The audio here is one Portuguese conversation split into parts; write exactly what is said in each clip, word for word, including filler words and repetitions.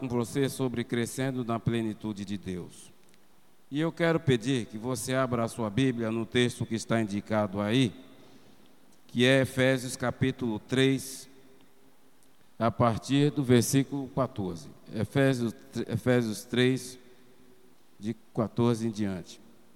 com você sobre crescendo na plenitude de Deus. E eu quero pedir que você abra a sua Bíblia no texto que está indicado aí, que é Efésios capítulo três, a partir do versículo quatorze. Efésios, Efésios três, de quatorze em diante.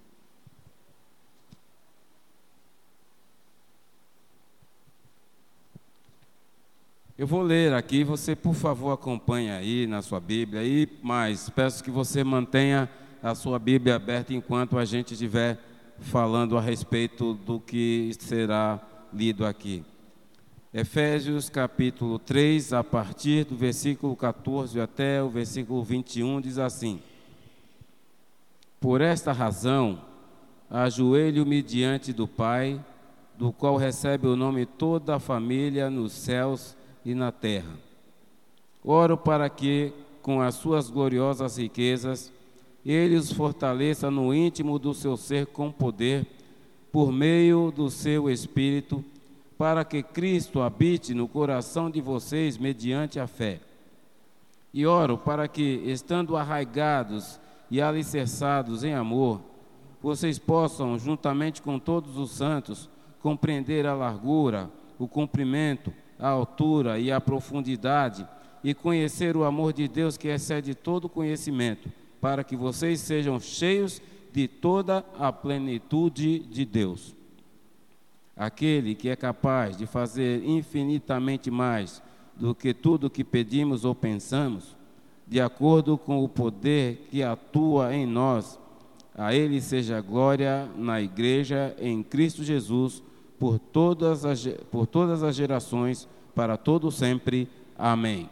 Eu vou ler aqui, você por favor acompanhe aí na sua Bíblia, e mais, peço que você mantenha a sua Bíblia aberta enquanto a gente estiver falando a respeito do que será lido aqui. Efésios capítulo três, a partir do versículo quatorze até o versículo vinte e um, diz assim: Por esta razão, ajoelho-me diante do Pai, do qual recebe o nome toda a família nos céus e na terra. Oro para que, com as suas gloriosas riquezas, Ele os fortaleça no íntimo do seu ser com poder, por meio do seu Espírito, para que Cristo habite no coração de vocês mediante a fé. E oro para que, estando arraigados e alicerçados em amor, vocês possam, juntamente com todos os santos, compreender a largura, o comprimento, a altura e a profundidade, e conhecer o amor de Deus que excede todo conhecimento, para que vocês sejam cheios de toda a plenitude de Deus. Aquele que é capaz de fazer infinitamente mais do que tudo que pedimos ou pensamos, de acordo com o poder que atua em nós, a Ele seja glória na Igreja em Cristo Jesus, por todas as, por todas as gerações, para todo sempre. Amém.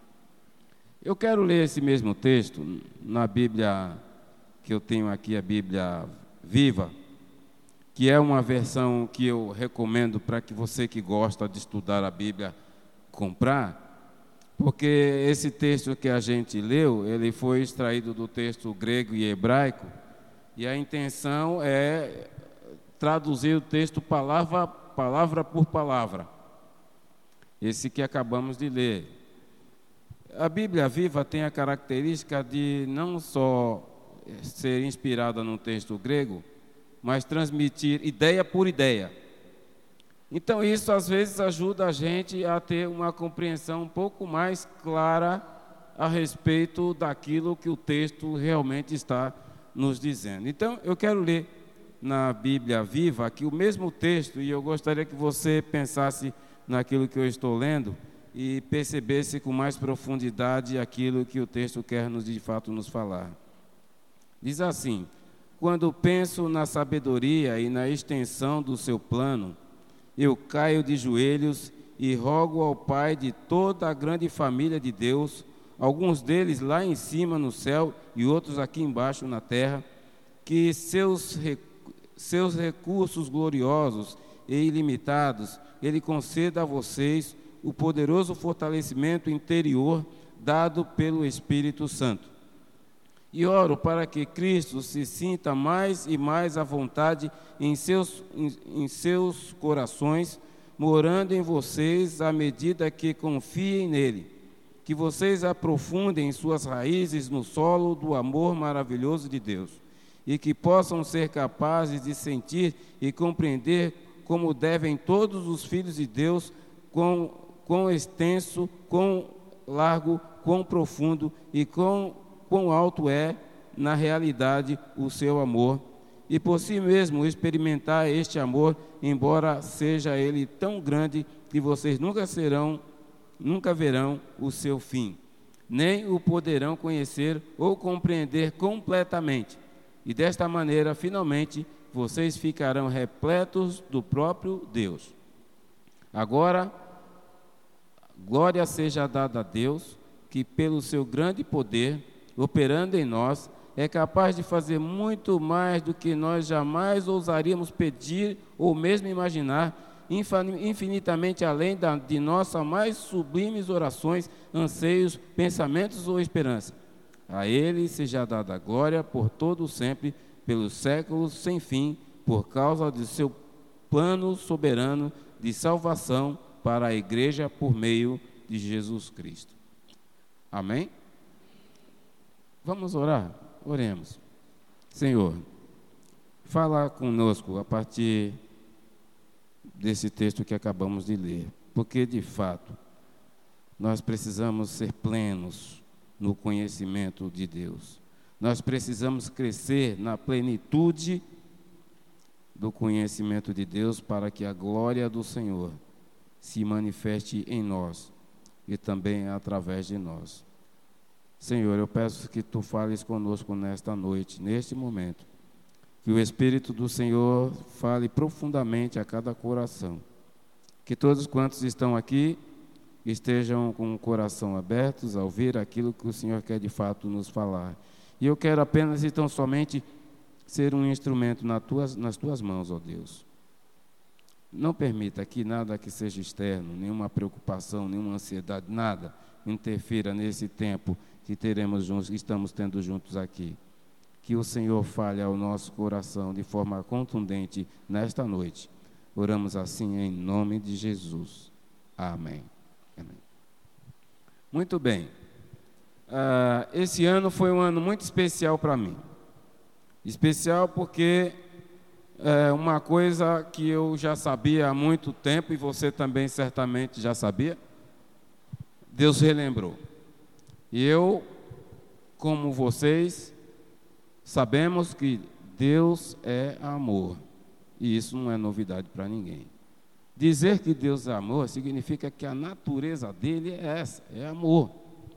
Eu quero ler esse mesmo texto na Bíblia, que eu tenho aqui, a Bíblia Viva, que é uma versão que eu recomendo para que você que gosta de estudar a Bíblia comprar, porque esse texto que a gente leu, ele foi extraído do texto grego e hebraico, e a intenção é traduzir o texto palavra, palavra por palavra, esse que acabamos de ler. A Bíblia Viva tem a característica de não só ser inspirada no texto grego, mas transmitir ideia por ideia. Então isso às vezes ajuda a gente a ter uma compreensão um pouco mais clara a respeito daquilo que o texto realmente está nos dizendo. Então eu quero ler na Bíblia Viva aqui o mesmo texto, e eu gostaria que você pensasse naquilo que eu estou lendo e percebesse com mais profundidade aquilo que o texto quer nos, de fato nos falar. Diz assim: Quando penso na sabedoria e na extensão do seu plano, eu caio de joelhos e rogo ao Pai de toda a grande família de Deus, alguns deles lá em cima no céu e outros aqui embaixo na terra, que seus recursos seus recursos gloriosos e ilimitados, Ele conceda a vocês o poderoso fortalecimento interior dado pelo Espírito Santo. E oro para que Cristo se sinta mais e mais à vontade em seus, em, em seus corações, morando em vocês à medida que confiem nele, que vocês aprofundem suas raízes no solo do amor maravilhoso de Deus, e que possam ser capazes de sentir e compreender como devem todos os filhos de Deus, quão, quão extenso, quão largo, quão profundo e quão, quão alto é, na realidade, o seu amor, e por si mesmo experimentar este amor, embora seja ele tão grande que vocês nunca serão, nunca verão o seu fim, nem o poderão conhecer ou compreender completamente. E desta maneira, finalmente, vocês ficarão repletos do próprio Deus. Agora, glória seja dada a Deus, que pelo seu grande poder, operando em nós, é capaz de fazer muito mais do que nós jamais ousaríamos pedir ou mesmo imaginar, infinitamente além da, de nossas mais sublimes orações, anseios, pensamentos ou esperança. A Ele seja dada a glória por todo sempre, pelos séculos sem fim, por causa do seu plano soberano de salvação para a Igreja por meio de Jesus Cristo. Amém? Vamos orar? Oremos. Senhor, fala conosco a partir desse texto que acabamos de ler, porque de fato nós precisamos ser plenos no conhecimento de Deus. Nós precisamos crescer na plenitude do conhecimento de Deus para que a glória do Senhor se manifeste em nós e também através de nós. Senhor, eu peço que Tu fales conosco nesta noite, neste momento. Que o Espírito do Senhor fale profundamente a cada coração. Que todos quantos estão aqui estejam com o coração abertos a ouvir aquilo que o Senhor quer de fato nos falar. E eu quero apenas e tão somente ser um instrumento nas tuas, nas tuas mãos, ó Deus. Não permita que nada que seja externo, nenhuma preocupação, nenhuma ansiedade, nada interfira nesse tempo que teremos juntos, que estamos tendo juntos aqui. Que o Senhor fale ao nosso coração de forma contundente nesta noite. Oramos assim em nome de Jesus. Amém. Amém. Muito bem. Uh, esse ano foi um ano muito especial para mim. Especial porque é uma coisa que eu já sabia há muito tempo e você também certamente já sabia. Deus relembrou. E eu, como vocês, sabemos que Deus é amor. E isso não é novidade para ninguém. Dizer que Deus é amor significa que a natureza dele é essa, é amor.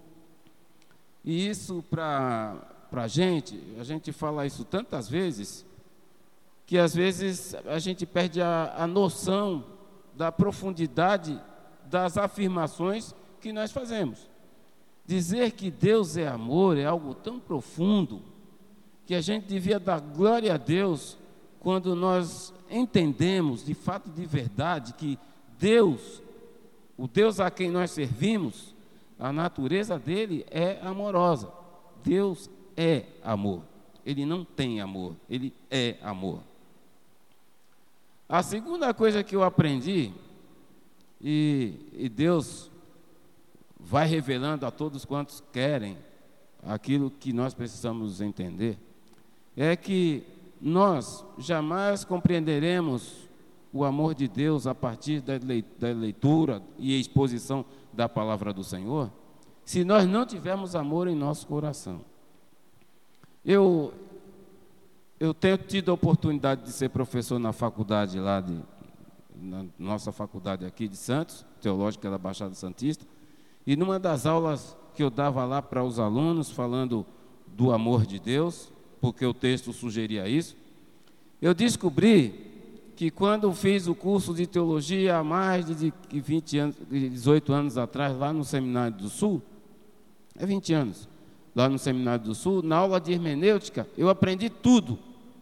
E isso para a gente, a gente fala isso tantas vezes, que às vezes a gente perde a, a noção da profundidade das afirmações que nós fazemos. Dizer que Deus é amor é algo tão profundo que a gente devia dar glória a Deus quando nós entendemos de fato, de verdade, que Deus, o Deus a quem nós servimos, a natureza dele é amorosa. Deus é amor. Ele não tem amor, ele é amor. A segunda coisa que eu aprendi, e, e Deus vai revelando a todos quantos querem aquilo que nós precisamos entender, é que nós jamais compreenderemos o amor de Deus a partir da leitura e exposição da palavra do Senhor, se nós não tivermos amor em nosso coração. Eu, eu tenho tido a oportunidade de ser professor na faculdade lá, de, na nossa faculdade aqui de Santos, Teológica da Baixada Santista, e numa das aulas que eu dava lá para os alunos, falando do amor de Deus, porque o texto sugeria isso, eu descobri que quando fiz o curso de teologia há mais de vinte anos, dezoito anos atrás, lá no Seminário do Sul, é vinte anos, lá no Seminário do Sul, na aula de hermenêutica, eu aprendi tudo.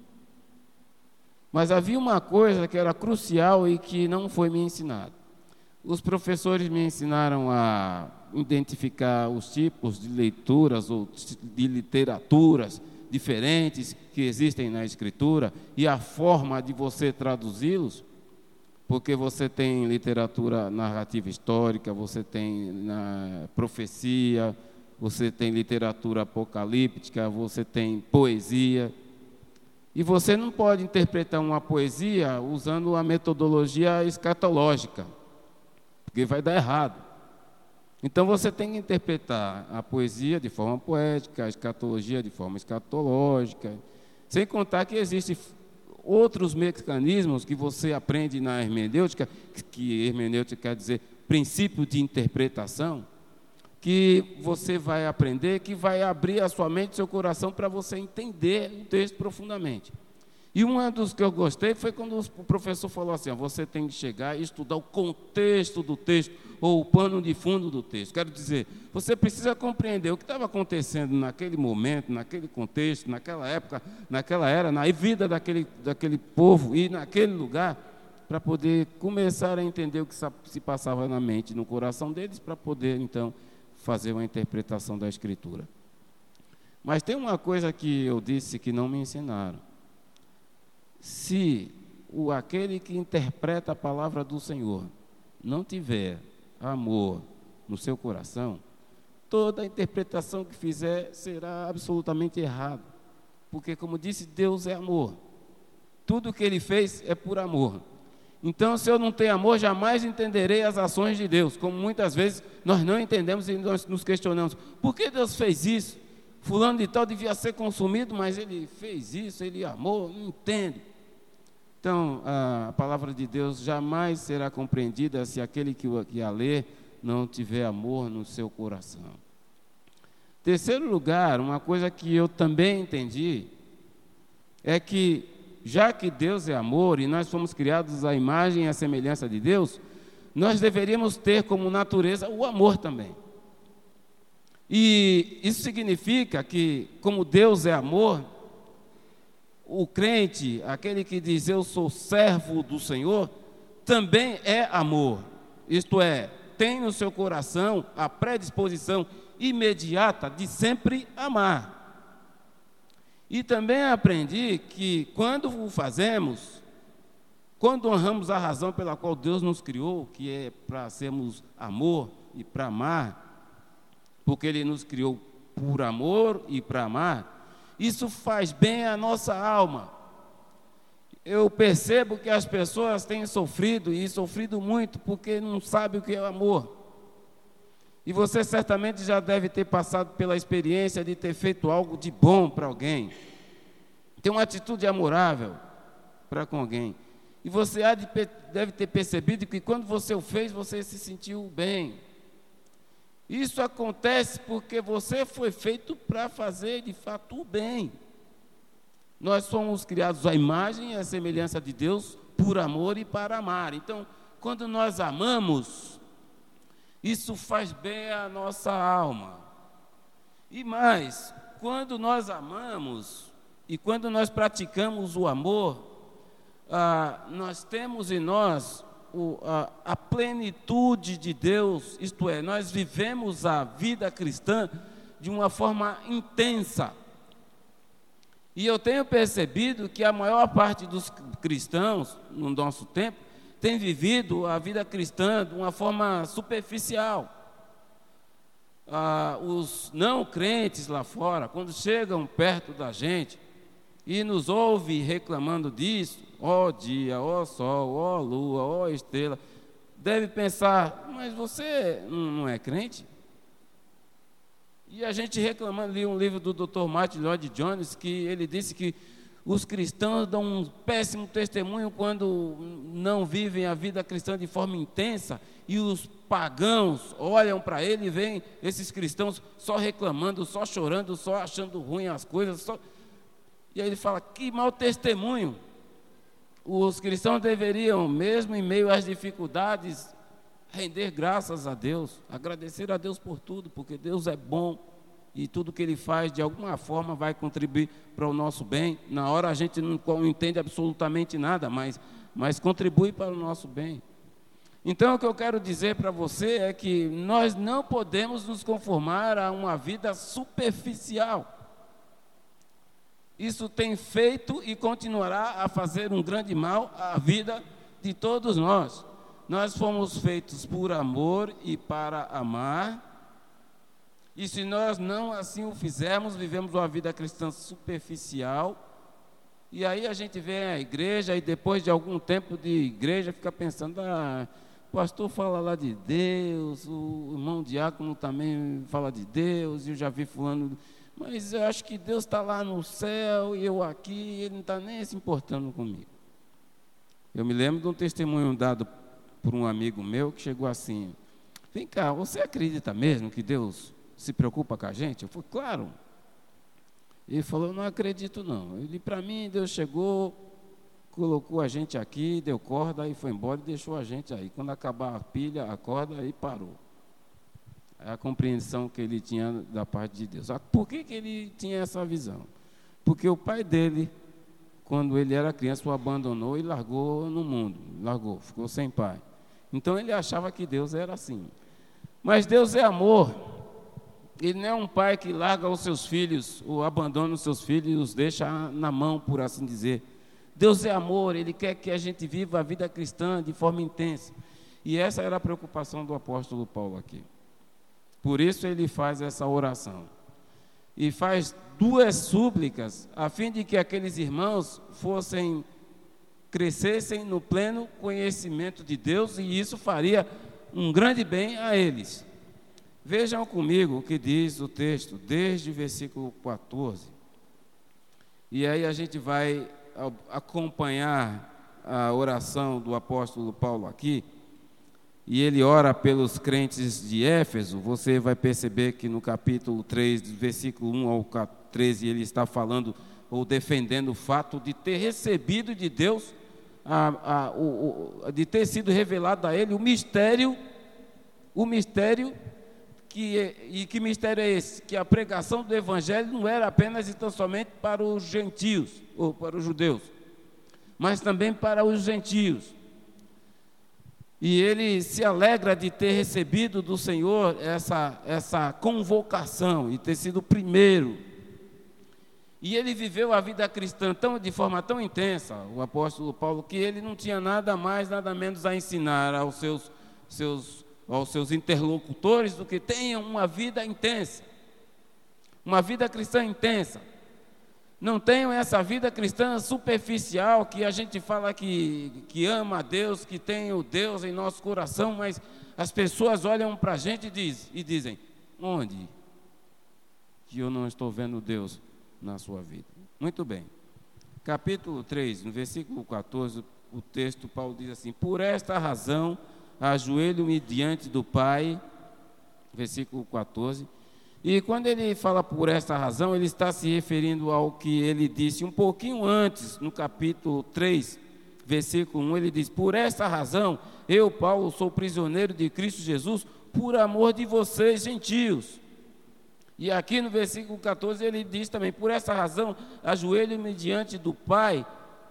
Mas havia uma coisa que era crucial e que não foi me ensinado. Os professores me ensinaram a identificar os tipos de leituras ou de literaturas diferentes que existem na Escritura e a forma de você traduzi-los, porque você tem literatura narrativa histórica, você tem na profecia, você tem literatura apocalíptica, você tem poesia, e você não pode interpretar uma poesia usando a metodologia escatológica, porque vai dar errado. Então você tem que interpretar a poesia de forma poética, a escatologia de forma escatológica, sem contar que existem outros mecanismos que você aprende na hermenêutica, que hermenêutica quer dizer princípio de interpretação, que você vai aprender, que vai abrir a sua mente e seu coração para você entender o texto profundamente. E um dos que eu gostei foi quando o professor falou assim, ó, você tem que chegar e estudar o contexto do texto, ou o pano de fundo do texto. Quero dizer, você precisa compreender o que estava acontecendo naquele momento, naquele contexto, naquela época, naquela era, na vida daquele, daquele povo e naquele lugar, para poder começar a entender o que se passava na mente, no coração deles, para poder, então, fazer uma interpretação da Escritura. Mas tem uma coisa que eu disse que não me ensinaram. Se o, aquele que interpreta a palavra do Senhor não tiver amor no seu coração, toda a interpretação que fizer será absolutamente errada. Porque, como disse, Deus é amor. Tudo que Ele fez é por amor. Então, se eu não tenho amor, jamais entenderei as ações de Deus. Como muitas vezes nós não entendemos e nós nos questionamos. Por que Deus fez isso? Fulano de tal devia ser consumido, mas Ele fez isso, Ele amou, não entende. Então, a palavra de Deus jamais será compreendida se aquele que a lê não tiver amor no seu coração. Terceiro lugar, uma coisa que eu também entendi, é que, já que Deus é amor e nós fomos criados à imagem e à semelhança de Deus, nós deveríamos ter como natureza o amor também. E isso significa que, como Deus é amor, o crente, aquele que diz eu sou servo do Senhor, também é amor. Isto é, tem no seu coração a predisposição imediata de sempre amar. E também aprendi que quando o fazemos, quando honramos a razão pela qual Deus nos criou, que é para sermos amor e para amar, porque Ele nos criou por amor e para amar, isso faz bem à nossa alma. Eu percebo que as pessoas têm sofrido, e sofrido muito, porque não sabem o que é amor. E você certamente já deve ter passado pela experiência de ter feito algo de bom para alguém. Ter uma atitude amorável para com alguém. E você há de, deve ter percebido que quando você o fez, você se sentiu bem. Isso acontece porque você foi feito para fazer de fato o bem. Nós somos criados à imagem e à semelhança de Deus por amor e para amar. Então, quando nós amamos, isso faz bem à nossa alma. E mais, quando nós amamos e quando nós praticamos o amor, ah, nós temos em nós o, a, a plenitude de Deus, isto é, nós vivemos a vida cristã de uma forma intensa. E eu tenho percebido que a maior parte dos cristãos, no nosso tempo, tem vivido a vida cristã de uma forma superficial. Ah, os não crentes lá fora, quando chegam perto da gente e nos ouvem reclamando disso, ó dia, ó sol, ó lua, ó estrela, deve pensar, mas você não é crente? E a gente reclamando, li um livro do doutor Martin Lloyd Jones, que ele disse que os cristãos dão um péssimo testemunho quando não vivem a vida cristã de forma intensa, e os pagãos olham para ele e veem esses cristãos só reclamando, só chorando, só achando ruim as coisas. Só... E aí ele fala, que mau testemunho. Os cristãos deveriam, mesmo em meio às dificuldades, render graças a Deus, agradecer a Deus por tudo, porque Deus é bom e tudo que Ele faz, de alguma forma, vai contribuir para o nosso bem. Na hora a gente não entende absolutamente nada, mas, mas contribui para o nosso bem. Então, o que eu quero dizer para você é que nós não podemos nos conformar a uma vida superficial. Isso tem feito e continuará a fazer um grande mal à vida de todos nós. Nós fomos feitos por amor e para amar, e se nós não assim o fizermos, vivemos uma vida cristã superficial, e aí a gente vem à igreja e depois de algum tempo de igreja fica pensando, ah, o pastor fala lá de Deus, o irmão diácono também fala de Deus, e eu já vi fulano, mas eu acho que Deus está lá no céu e eu aqui, e Ele não está nem se importando comigo. Eu me lembro de um testemunho dado por um amigo meu que chegou assim, vem cá, você acredita mesmo que Deus se preocupa com a gente? Eu falei, claro. Ele falou, não acredito não. Ele, para mim, Deus chegou, colocou a gente aqui, deu corda e foi embora e deixou a gente aí. Quando acabar a pilha, a corda, aí parou. É a compreensão que ele tinha da parte de Deus. Por que que ele tinha essa visão? Porque o pai dele, quando ele era criança, o abandonou e largou no mundo. Largou, ficou sem pai. Então ele achava que Deus era assim. Mas Deus é amor. Ele não é um pai que larga os seus filhos, ou abandona os seus filhos e os deixa na mão, por assim dizer. Deus é amor, Ele quer que a gente viva a vida cristã de forma intensa. E essa era a preocupação do apóstolo Paulo aqui. Por isso ele faz essa oração. E faz duas súplicas, a fim de que aqueles irmãos fossem, crescessem no pleno conhecimento de Deus, e isso faria um grande bem a eles. Vejam comigo o que diz o texto, desde o versículo quatorze. E aí a gente vai acompanhar a oração do apóstolo Paulo aqui, e ele ora pelos crentes de Éfeso. Você vai perceber que no capítulo três, do versículo um ao treze, ele está falando ou defendendo o fato de ter recebido de Deus, a, a, o, o, de ter sido revelado a ele o mistério, o mistério, que, e que mistério é esse? Que a pregação do Evangelho não era apenas e tão somente para os gentios, ou para os judeus, mas também para os gentios. E ele se alegra de ter recebido do Senhor essa, essa convocação e ter sido o primeiro. E ele viveu a vida cristã tão, de forma tão intensa, o apóstolo Paulo, que ele não tinha nada mais, nada menos a ensinar aos seus, seus, aos seus interlocutores do que tenham uma vida intensa, uma vida cristã intensa. Não tenham essa vida cristã superficial que a gente fala que, que ama a Deus, que tem o Deus em nosso coração, mas as pessoas olham para a gente e, diz, e dizem, onde que eu não estou vendo Deus na sua vida? Muito bem. Capítulo três, no versículo quatorze, o texto, Paulo diz assim: por esta razão, ajoelho-me diante do Pai, versículo quatorze, e quando ele fala por esta razão, ele está se referindo ao que ele disse um pouquinho antes, no capítulo três, versículo um, ele diz: por esta razão, eu, Paulo, sou prisioneiro de Cristo Jesus, por amor de vocês, gentios. E aqui no versículo quatorze ele diz também: por essa razão, ajoelho-me diante do Pai.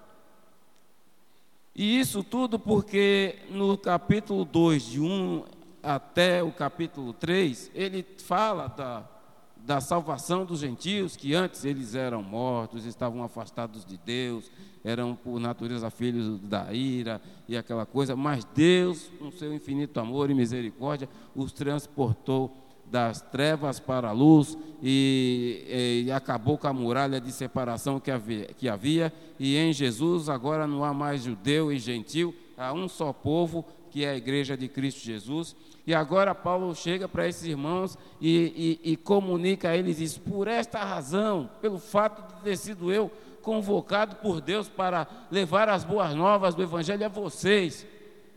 E isso tudo porque no capítulo dois, de um até o capítulo três, ele fala da, da salvação dos gentios, que antes eles eram mortos, estavam afastados de Deus, eram por natureza filhos da ira e aquela coisa, mas Deus, com seu infinito amor e misericórdia, os transportou das trevas para a luz e, e acabou com a muralha de separação que havia, que havia, e em Jesus agora não há mais judeu e gentil, há um só povo, que é a igreja de Cristo Jesus. E agora Paulo chega para esses irmãos e, e, e comunica a eles isso: por esta razão, pelo fato de ter sido eu convocado por Deus para levar as boas novas do Evangelho a vocês,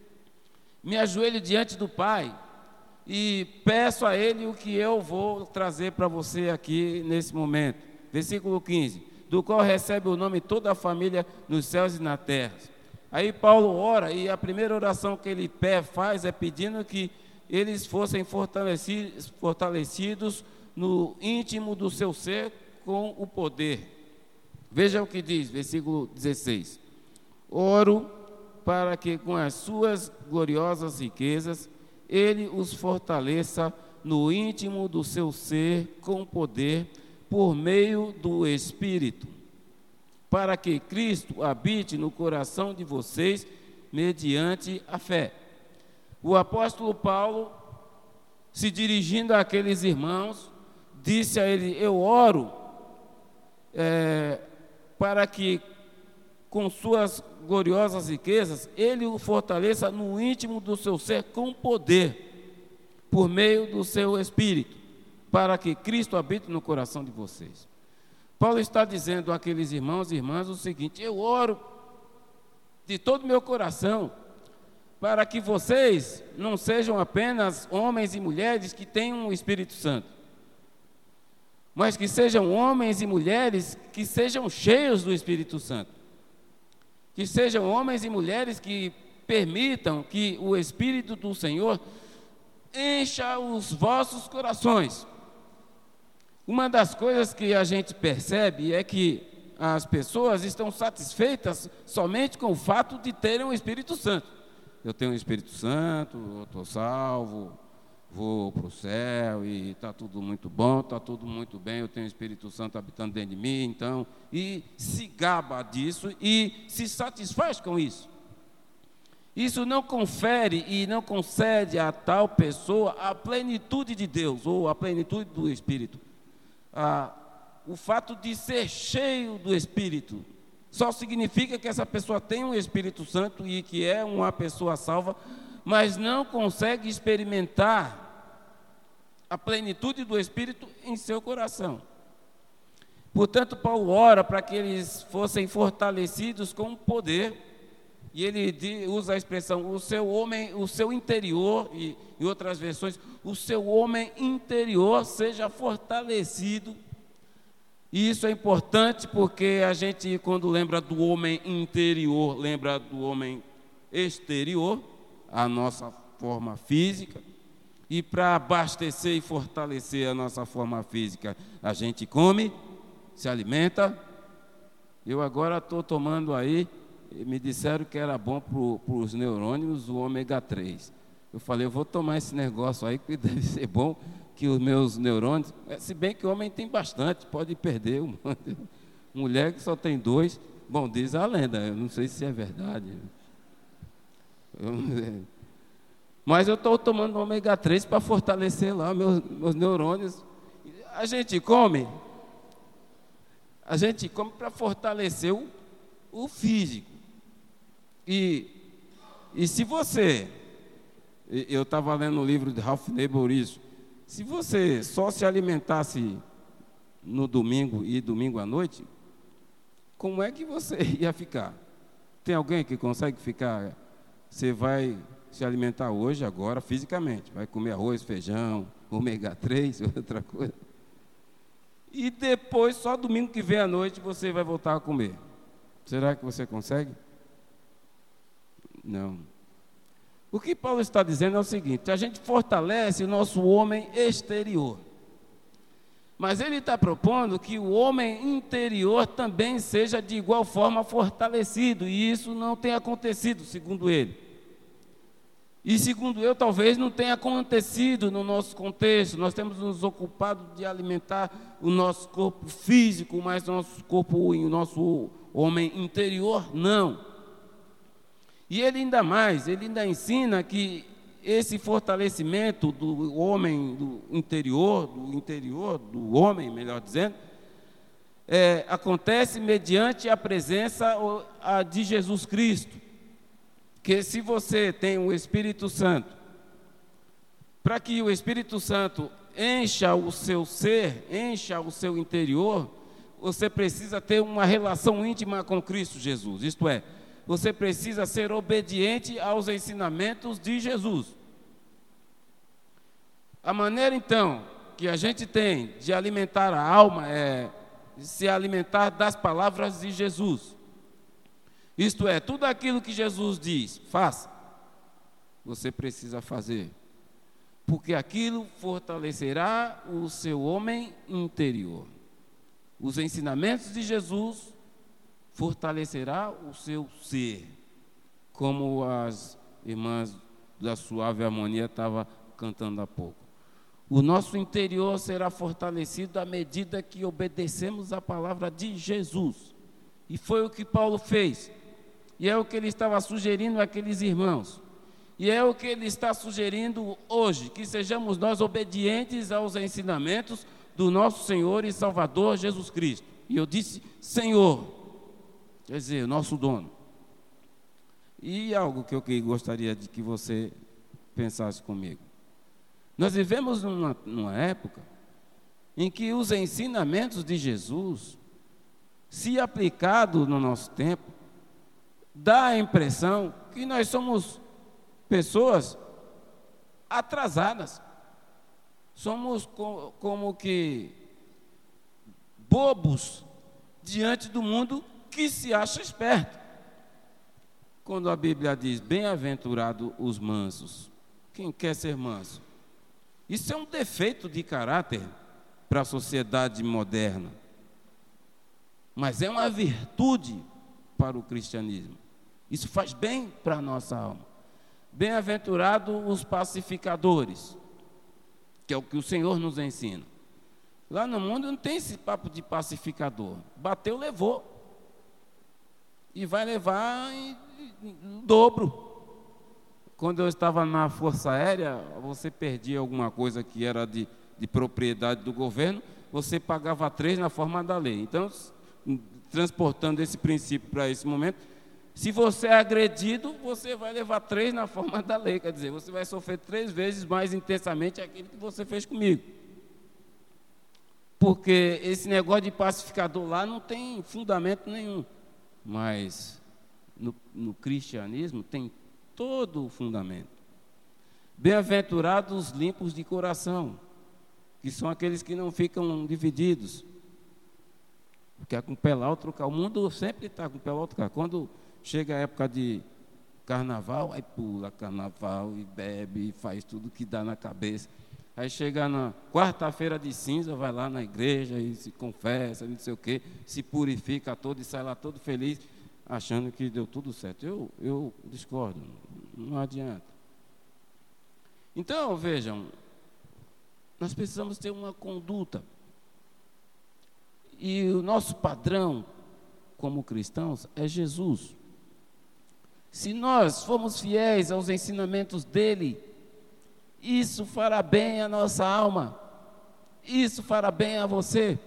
me ajoelho diante do Pai e peço a Ele o que eu vou trazer para você aqui nesse momento. Versículo quinze: do qual recebe o nome toda a família nos céus e na terra. Aí Paulo ora, e a primeira oração que ele faz é pedindo que eles fossem fortalecidos, fortalecidos no íntimo do seu ser com o poder. Veja o que diz, versículo dezesseis: oro para que com as suas gloriosas riquezas ele os fortaleça no íntimo do seu ser com poder, por meio do Espírito, para que Cristo habite no coração de vocês mediante a fé. O apóstolo Paulo, se dirigindo àqueles irmãos, disse a ele: eu oro é, para que com suas gloriosas riquezas ele o fortaleça no íntimo do seu ser com poder, por meio do seu Espírito, para que Cristo habite no coração de vocês. Paulo está dizendo àqueles irmãos e irmãs o seguinte: eu oro de todo o meu coração para que vocês não sejam apenas homens e mulheres que tenham o Espírito Santo, mas que sejam homens e mulheres que sejam cheios do Espírito Santo, que sejam homens e mulheres que permitam que o Espírito do Senhor encha os vossos corações. Uma das coisas que a gente percebe é que as pessoas estão satisfeitas somente com o fato de terem o Espírito Santo. Eu tenho o Espírito Santo, eu estou salvo, vou para o céu e está tudo muito bom, está tudo muito bem, eu tenho o Espírito Santo habitando dentro de mim, então, e se gaba disso e se satisfaz com isso. Isso não confere e não concede a tal pessoa a plenitude de Deus, ou a plenitude do Espírito. Ah, o fato de ser cheio do Espírito só significa que essa pessoa tem um Espírito Santo e que é uma pessoa salva, mas não consegue experimentar a plenitude do Espírito em seu coração. Portanto, Paulo ora para que eles fossem fortalecidos com o poder, e ele usa a expressão, o seu homem, o seu interior, e em outras versões, o seu homem interior seja fortalecido. E isso é importante porque a gente, quando lembra do homem interior, lembra do homem exterior, a nossa forma física. E para abastecer e fortalecer a nossa forma física, a gente come, se alimenta. Eu agora estou tomando aí, me disseram que era bom para os neurônios o ômega três. Eu falei, eu vou tomar esse negócio aí, que deve ser bom, que os meus neurônios, se bem que o homem tem bastante, pode perder. Mulher que só tem dois, bom, diz a lenda, eu não sei se é verdade. Eu, mas eu estou tomando ômega três para fortalecer lá meus, meus neurônios. A gente come, a gente come para fortalecer o, o físico. E, e se você, eu estava lendo o livro de Ralph Neighbor isso, se você só se alimentasse no domingo e domingo à noite, como é que você ia ficar? Tem alguém que consegue ficar? Você vai se alimentar hoje, agora, fisicamente, vai comer arroz, feijão, ômega três, outra coisa. E depois, só domingo que vem à noite, você vai voltar a comer. Será que você consegue? Não. O que Paulo está dizendo é o seguinte: a gente fortalece o nosso homem exterior, mas ele está propondo que o homem interior também seja de igual forma fortalecido, e isso não tem acontecido, segundo ele. E segundo eu, talvez não tenha acontecido no nosso contexto. Nós temos nos ocupado de alimentar o nosso corpo físico, mas o nosso corpo, o nosso homem interior, não. E ele ainda mais, ele ainda ensina que esse fortalecimento do homem do interior, do interior do homem, melhor dizendo, é, acontece mediante a presença de Jesus Cristo. Que se você tem o Espírito Santo, para que o Espírito Santo encha o seu ser, encha o seu interior, você precisa ter uma relação íntima com Cristo Jesus, isto é, você precisa ser obediente aos ensinamentos de Jesus. A maneira, então, que a gente tem de alimentar a alma é se alimentar das palavras de Jesus. Isto é, tudo aquilo que Jesus diz, faça, você precisa fazer, porque aquilo fortalecerá o seu homem interior. Os ensinamentos de Jesus fortalecerá o seu ser, como as irmãs da Suave Harmonia estavam cantando há pouco. O nosso interior será fortalecido à medida que obedecemos a palavra de Jesus. E foi o que Paulo fez. E é o que ele estava sugerindo àqueles irmãos. E é o que ele está sugerindo hoje, que sejamos nós obedientes aos ensinamentos do nosso Senhor e Salvador Jesus Cristo. E eu disse, Senhor, quer dizer, o nosso dono. E algo que eu gostaria de que você pensasse comigo. Nós vivemos numa, numa época em que os ensinamentos de Jesus, se aplicado no nosso tempo, dá a impressão que nós somos pessoas atrasadas. Somos co- como que bobos diante do mundo que se acha esperto. Quando a Bíblia diz, bem-aventurado os mansos, quem quer ser manso? Isso é um defeito de caráter para a sociedade moderna, mas é uma virtude para o cristianismo. Isso faz bem para a nossa alma. Bem-aventurado os pacificadores, que é o que o Senhor nos ensina. Lá no mundo não tem esse papo de pacificador. Bateu, levou. E vai levar em, em, em dobro. quando eu estava na Força Aérea, você perdia alguma coisa que era de, de propriedade do governo, você pagava três na forma da lei. Então, transportando esse princípio para esse momento, se você é agredido, você vai levar três na forma da lei, quer dizer, você vai sofrer três vezes mais intensamente aquilo que você fez comigo. Porque esse negócio de pacificador lá não tem fundamento nenhum, mas no, no cristianismo tem todo o fundamento. Bem-aventurados os limpos de coração, que são aqueles que não ficam divididos. Porque é com o pé lá, outro cá. O mundo sempre está com o pé lá, outro cá. Quando chega a época de carnaval, aí pula carnaval e bebe e faz tudo que dá na cabeça. Aí chega na quarta-feira de cinza, vai lá na igreja e se confessa, não sei o quê, se purifica todo e sai lá todo feliz, achando que deu tudo certo. Eu, eu discordo, não adianta. Então, vejam, nós precisamos ter uma conduta. E o nosso padrão, como cristãos, é Jesus. Se nós formos fiéis aos ensinamentos dele, isso fará bem à nossa alma, isso fará bem a você.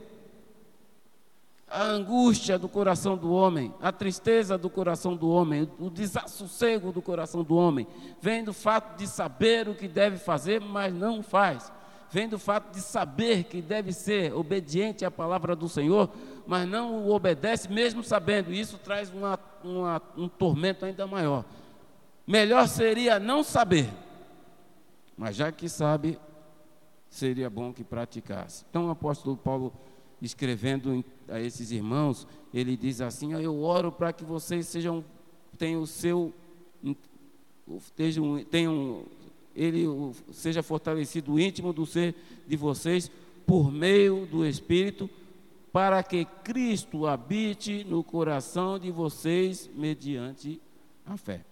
A angústia do coração do homem, a tristeza do coração do homem, o desassossego do coração do homem, vem do fato de saber o que deve fazer, mas não faz. Vem do fato de saber que deve ser obediente à palavra do Senhor, mas não o obedece, mesmo sabendo. Isso traz uma, uma, um tormento ainda maior. Melhor seria não saber, mas já que sabe, seria bom que praticasse. Então o apóstolo Paulo, escrevendo a esses irmãos, ele diz assim: eu oro para que vocês sejam, tenham o seu, tenham, tenham ele seja fortalecido o íntimo do ser de vocês por meio do Espírito, para que Cristo habite no coração de vocês mediante a fé.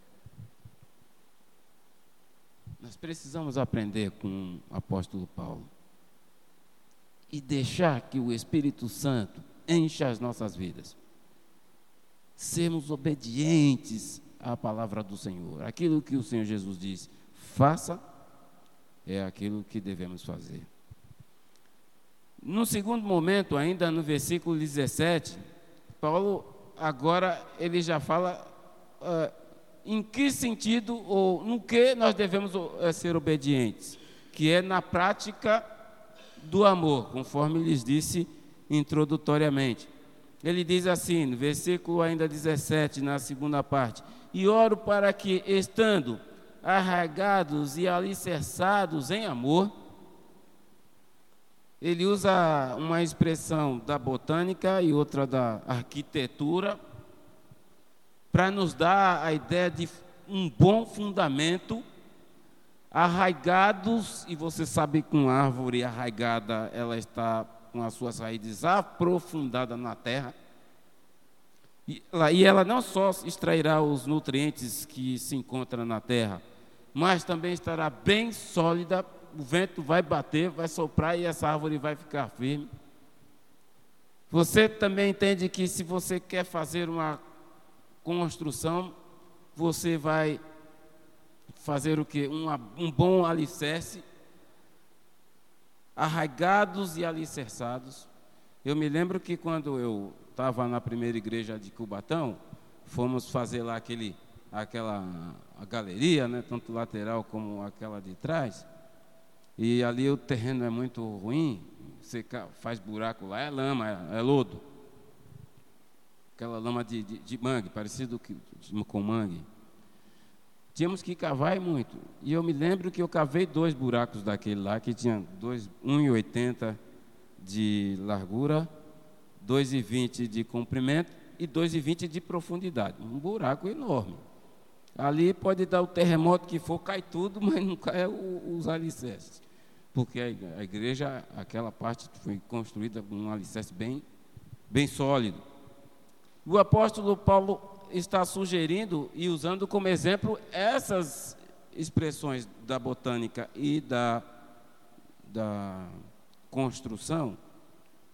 Nós precisamos aprender com o apóstolo Paulo e deixar que o Espírito Santo encha as nossas vidas. Sermos obedientes à palavra do Senhor. Aquilo que o Senhor Jesus disse, faça, é aquilo que devemos fazer. No segundo momento, ainda no versículo dezessete, Paulo agora ele já fala uh, em que sentido ou no que nós devemos uh, ser obedientes, que é na prática do amor, conforme lhes disse introdutoriamente. Ele diz assim, no versículo ainda dezessete, na segunda parte: e oro para que, estando arraigados e alicerçados em amor. Ele usa uma expressão da botânica e outra da arquitetura para nos dar a ideia de um bom fundamento, arraigados, e você sabe que uma árvore arraigada, ela está com as suas raízes aprofundadas na terra, e ela, e ela não só extrairá os nutrientes que se encontram na terra, mas também estará bem sólida. O vento vai bater, vai soprar e essa árvore vai ficar firme. Você também entende que se você quer fazer uma construção, você vai fazer o quê? Uma, um bom alicerce, arraigados e alicerçados. Eu me lembro que quando eu estava na primeira igreja de Cubatão, fomos fazer lá aquele, aquela a galeria, né, tanto lateral como aquela de trás. E ali o terreno é muito ruim, você faz buraco lá, é lama, é, é lodo. Aquela lama de, de, de mangue, parecido que, com mangue. Tínhamos que cavar e muito. E eu me lembro que eu cavei dois buracos daquele lá, que tinha dois, um e oitenta de largura, dois e vinte de comprimento e dois e vinte de profundidade. Um buraco enorme. Ali pode dar o terremoto que for, cai tudo, mas não cai o, os alicerces. Porque a igreja, aquela parte foi construída com um alicerce bem, bem sólido. O apóstolo Paulo está sugerindo e usando como exemplo essas expressões da botânica e da, da construção,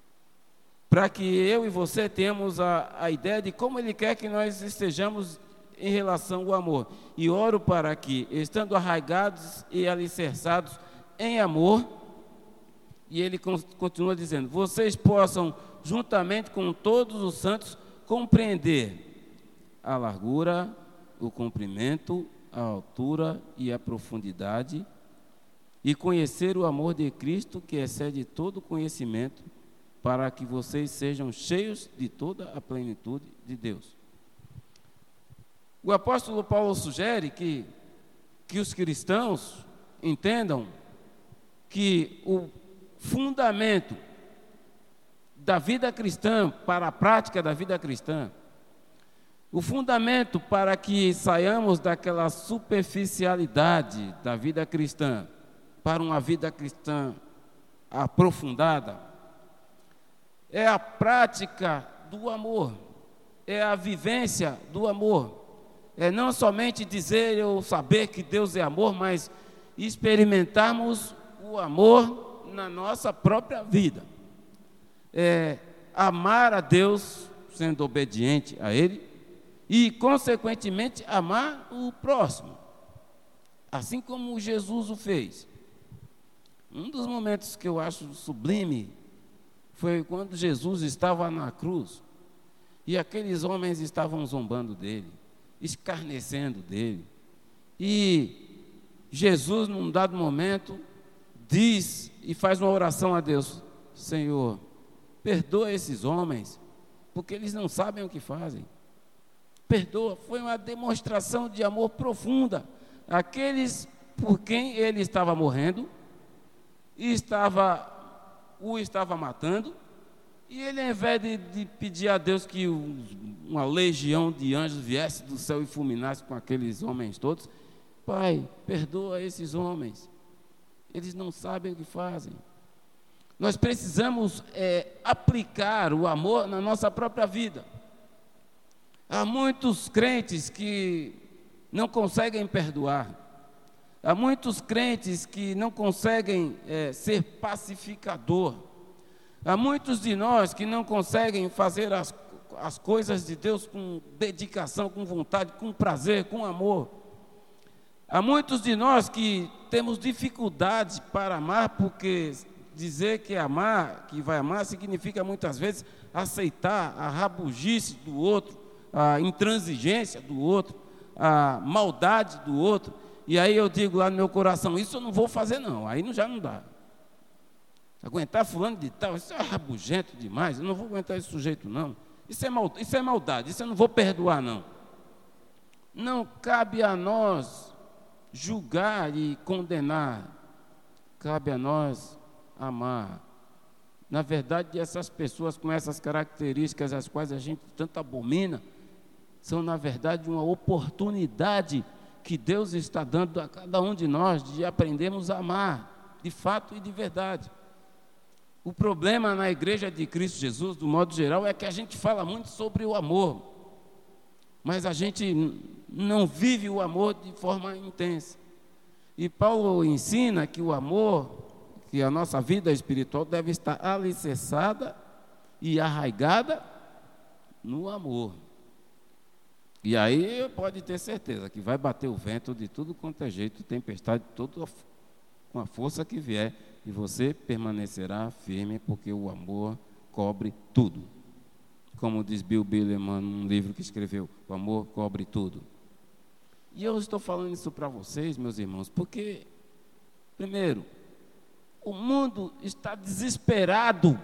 para que eu e você tenhamos a, a ideia de como ele quer que nós estejamos em relação ao amor. E oro para que, estando arraigados e alicerçados em amor, e ele continua dizendo, vocês possam, juntamente com todos os santos, compreender a largura, o comprimento, a altura e a profundidade, e conhecer o amor de Cristo, que excede todo conhecimento, para que vocês sejam cheios de toda a plenitude de Deus. O apóstolo Paulo sugere que, que os cristãos entendam que o fundamento da vida cristã, para a prática da vida cristã, o fundamento para que saiamos daquela superficialidade da vida cristã, para uma vida cristã aprofundada, é a prática do amor, é a vivência do amor. É não somente dizer ou saber que Deus é amor, mas experimentarmos o amor na nossa própria vida. É amar a Deus sendo obediente a Ele e, consequentemente, amar o próximo, assim como Jesus o fez. Um dos momentos que eu acho sublime foi quando Jesus estava na cruz e aqueles homens estavam zombando dele, escarnecendo dele. E Jesus, num dado momento, diz e faz uma oração a Deus: Senhor, perdoa esses homens, porque eles não sabem o que fazem. Perdoa. Foi uma demonstração de amor profunda. Aqueles por quem ele estava morrendo, e estava, o estava matando, e ele, ao invés de, de pedir a Deus que uma legião de anjos viesse do céu e fulminasse com aqueles homens todos, Pai, perdoa esses homens, eles não sabem o que fazem. Nós precisamos é, aplicar o amor na nossa própria vida. Há muitos crentes que não conseguem perdoar. Há muitos crentes que não conseguem é, ser pacificador. Há muitos de nós que não conseguem fazer as, as coisas de Deus com dedicação, com vontade, com prazer, com amor. Há muitos de nós que temos dificuldade para amar, porque dizer que amar, que vai amar, significa muitas vezes aceitar a rabugice do outro, a intransigência do outro, a maldade do outro. E aí eu digo lá no meu coração, isso eu não vou fazer não, aí já não dá. Aguentar fulano de tal, isso é rabugento demais, eu não vou aguentar esse sujeito não. Isso é, mal, isso é maldade, isso eu não vou perdoar não. Não cabe a nós julgar e condenar, cabe a nós amar. Na verdade, essas pessoas com essas características, as quais a gente tanto abomina, são na verdade uma oportunidade que Deus está dando a cada um de nós de aprendermos a amar, de fato e de verdade. O problema na igreja de Cristo Jesus, do modo geral, é que a gente fala muito sobre o amor, mas a gente não vive o amor de forma intensa. E Paulo ensina que o amor, que a nossa vida espiritual deve estar alicerçada e arraigada no amor. E aí pode ter certeza que vai bater o vento de tudo quanto é jeito, tempestade, toda com a força que vier, e você permanecerá firme, porque o amor cobre tudo. Como diz Bill Billeman num livro que escreveu, o amor cobre tudo. E eu estou falando isso para vocês, meus irmãos, porque, primeiro, o mundo está desesperado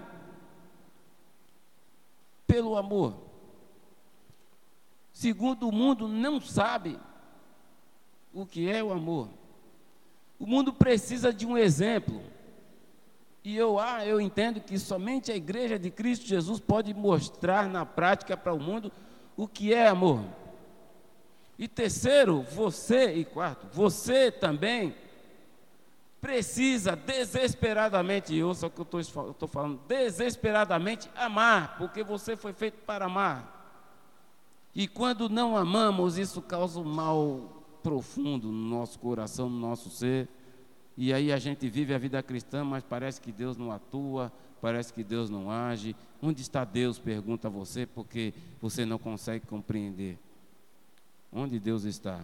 pelo amor. Segundo, o mundo não sabe o que é o amor. O mundo precisa de um exemplo. E eu, ah, eu entendo que somente a igreja de Cristo Jesus pode mostrar na prática para o mundo o que é amor. E terceiro, você, e quarto, você também precisa desesperadamente, e ouça o que eu estou falando, desesperadamente amar, porque você foi feito para amar. E quando não amamos, isso causa um mal profundo no nosso coração, no nosso ser. E aí a gente vive a vida cristã, mas parece que Deus não atua, parece que Deus não age. Onde está Deus? Pergunta você, porque você não consegue compreender. onde Deus está.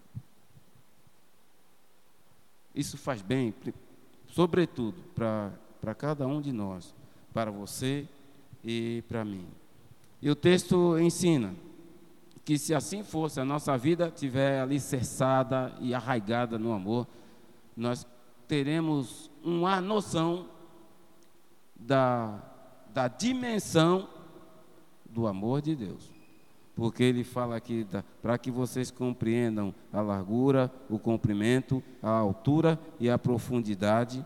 Isso faz bem, sobretudo, para cada um de nós, para você e para mim. E o texto ensina que, se assim fosse, a nossa vida estiver alicerçada e arraigada no amor, nós teremos uma noção da, da dimensão do amor de Deus. Porque ele fala aqui, para que vocês compreendam a largura, o comprimento, a altura e a profundidade,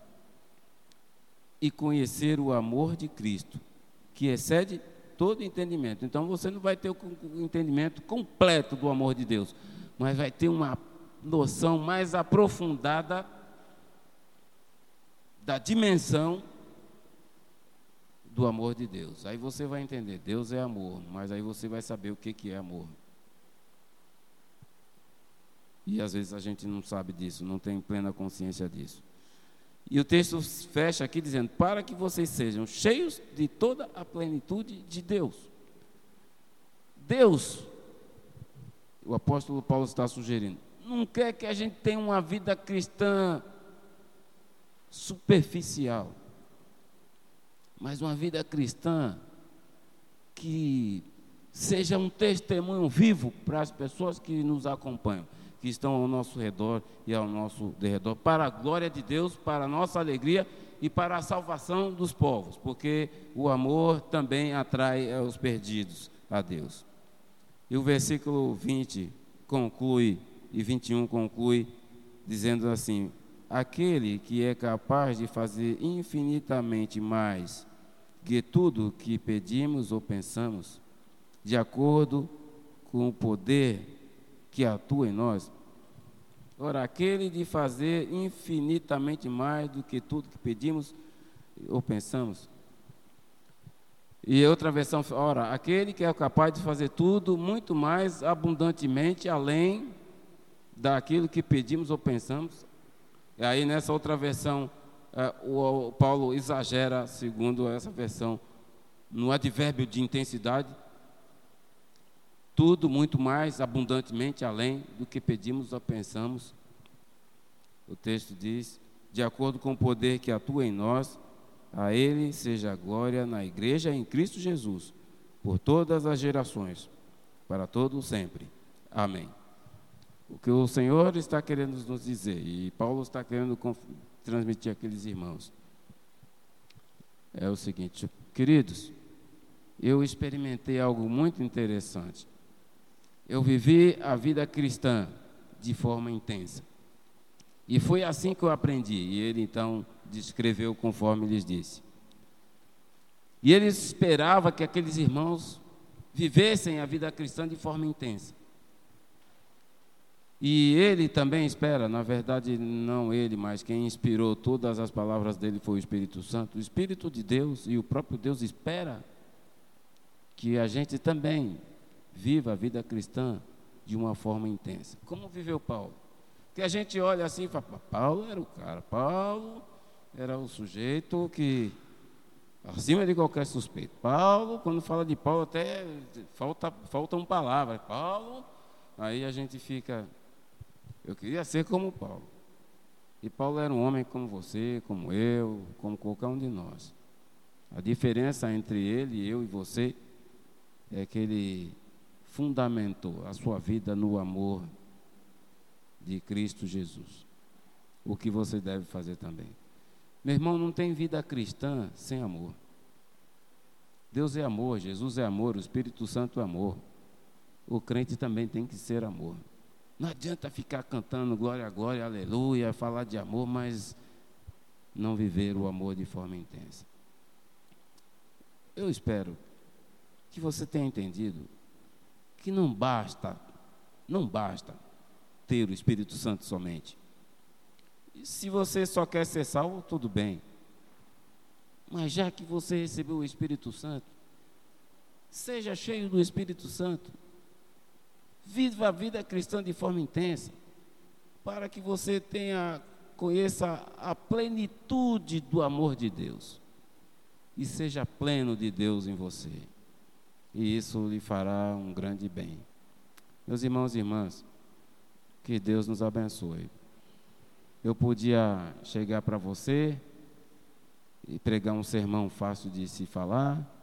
e conhecer o amor de Cristo, que excede todo entendimento. Então você não vai ter o entendimento completo do amor de Deus, mas vai ter uma noção mais aprofundada da dimensão do amor de Deus. Aí você vai entender, Deus é amor, mas aí você vai saber o que, que é amor. E às vezes a gente não sabe disso, não tem plena consciência disso. E o texto fecha aqui dizendo, para que vocês sejam cheios de toda a plenitude de Deus. Deus, o apóstolo Paulo está sugerindo, não quer que a gente tenha uma vida cristã superficial, mas uma vida cristã que seja um testemunho vivo para as pessoas que nos acompanham, que estão ao nosso redor e ao nosso derredor, para a glória de Deus, para a nossa alegria e para a salvação dos povos, porque o amor também atrai os perdidos a Deus. E o versículo vinte conclui, e vinte e um conclui, dizendo assim, aquele que é capaz de fazer infinitamente mais que tudo que pedimos ou pensamos, de acordo com o poder que atua em nós. Ora, aquele de fazer infinitamente mais do que tudo que pedimos ou pensamos. E outra versão, ora, aquele que é capaz de fazer tudo muito mais abundantemente além daquilo que pedimos ou pensamos. E aí nessa outra versão, eh, o, o Paulo exagera, segundo essa versão, no advérbio de intensidade, tudo muito mais abundantemente além do que pedimos ou pensamos. O texto diz, de acordo com o poder que atua em nós, a Ele seja a glória na igreja em Cristo Jesus, por todas as gerações, para todo sempre. Amém. O que o Senhor está querendo nos dizer, e Paulo está querendo transmitir àqueles irmãos, é o seguinte, queridos, eu experimentei algo muito interessante. Eu vivi a vida cristã de forma intensa. E foi assim que eu aprendi. E ele então descreveu conforme lhes disse. E ele esperava que aqueles irmãos vivessem a vida cristã de forma intensa. E ele também espera, na verdade não ele, mas quem inspirou todas as palavras dele foi o Espírito Santo. O Espírito de Deus e o próprio Deus espera que a gente também viva a vida cristã de uma forma intensa. Como viveu Paulo? Que a gente olha assim e fala, Paulo era o cara, Paulo era o sujeito que, acima de qualquer suspeito. Paulo, quando fala de Paulo, até falta, faltam palavras. Paulo, aí a gente fica, eu queria ser como Paulo. E Paulo era um homem como você, como eu, como qualquer um de nós. A diferença entre ele, eu e você, é que ele fundamentou a sua vida no amor de Cristo Jesus. O que você deve fazer também. Meu irmão, não tem vida cristã sem amor. Deus é amor, Jesus é amor, o Espírito Santo é amor. O crente também tem que ser amor. Não adianta ficar cantando glória, glória, aleluia, falar de amor, mas não viver o amor de forma intensa. Eu espero que você tenha entendido que não basta, não basta ter o Espírito Santo somente. E se você só quer ser salvo, tudo bem. Mas já que você recebeu o Espírito Santo, seja cheio do Espírito Santo. Viva a vida cristã de forma intensa, para que você tenha, conheça a plenitude do amor de Deus e seja pleno de Deus em você. E isso lhe fará um grande bem. Meus irmãos e irmãs, que Deus nos abençoe. Eu podia chegar para você e pregar um sermão fácil de se falar,